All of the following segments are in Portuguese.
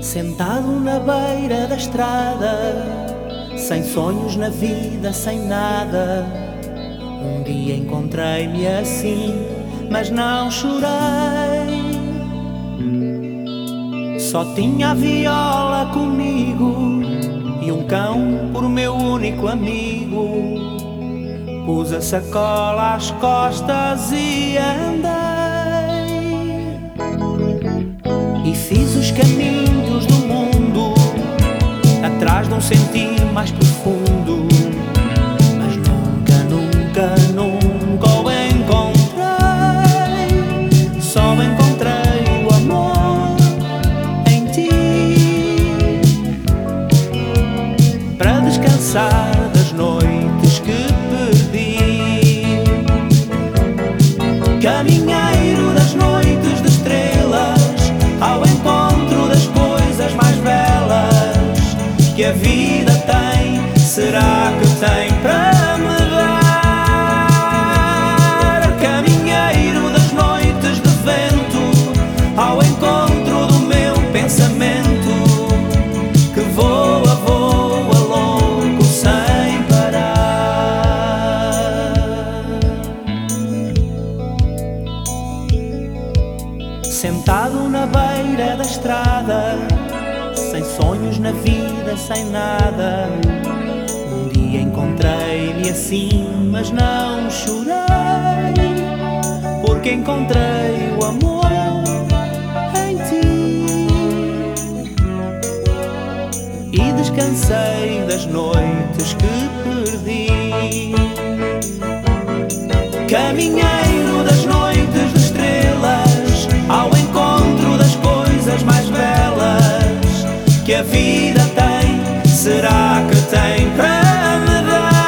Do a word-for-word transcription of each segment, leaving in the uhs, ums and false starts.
Sentado na beira da estrada, sem sonhos na vida, sem nada. Um dia encontrei-me assim, mas não chorei. Só tinha a viola comigo e um cão por meu único amigo. Pus a sacola às costas e andei, e fiz os caminhos do mundo atrás de um sentir mais profundo, mas nunca, nunca, nunca o encontrei. Só encontrei o amor em ti, para descansar das noites que perdi. Caminheiro das noites de estrelas, ao encontro das coisas mais belas que a vida tem. Será que tem para me dar? Caminheiro das noites de vento, ao encontro do meu pensamento, que voa, voa louco sem parar. Sentado na beira da estrada, sem sonhos na vida, sem nada. Um dia encontrei-me assim, mas não chorei, porque encontrei o amor em ti, e descansei das noites que perdi. Caminheiro das noites de estrelas, ao encontro das coisas mais belas que a vida tem. Será que tem para me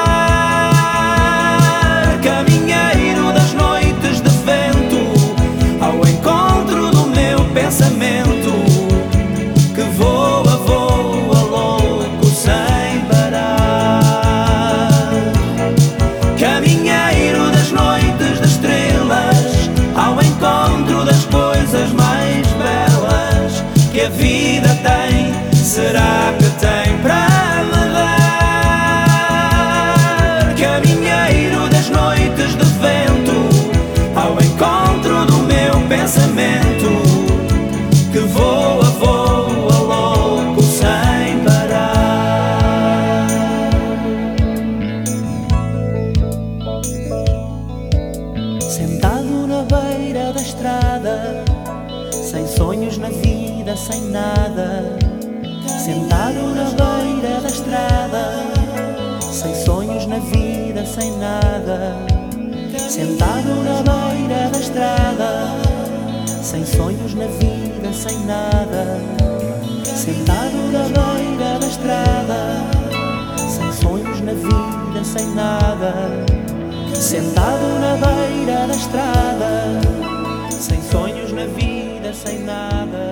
dar? Caminheiro das noites de vento, ao encontro do meu pensamento, que voa, voa louco sem parar. Caminheiro das noites de estrelas, ao encontro das coisas mais belas que a vida tem. Será que tem para me dar? Caminheiro das noites de vento, ao encontro do meu pensamento, que voa, voa louco sem parar. Sentado na beira da estrada, sem sonhos na vida, sem nada. Sentado na beira da estrada, sem sonhos na vida, sem nada. Sentado na beira da estrada, sem sonhos na vida, sem nada. Sentado na beira da estrada, sem sonhos na vida, sem nada. Sentado na beira da estrada, sem sonhos na vida, sem nada.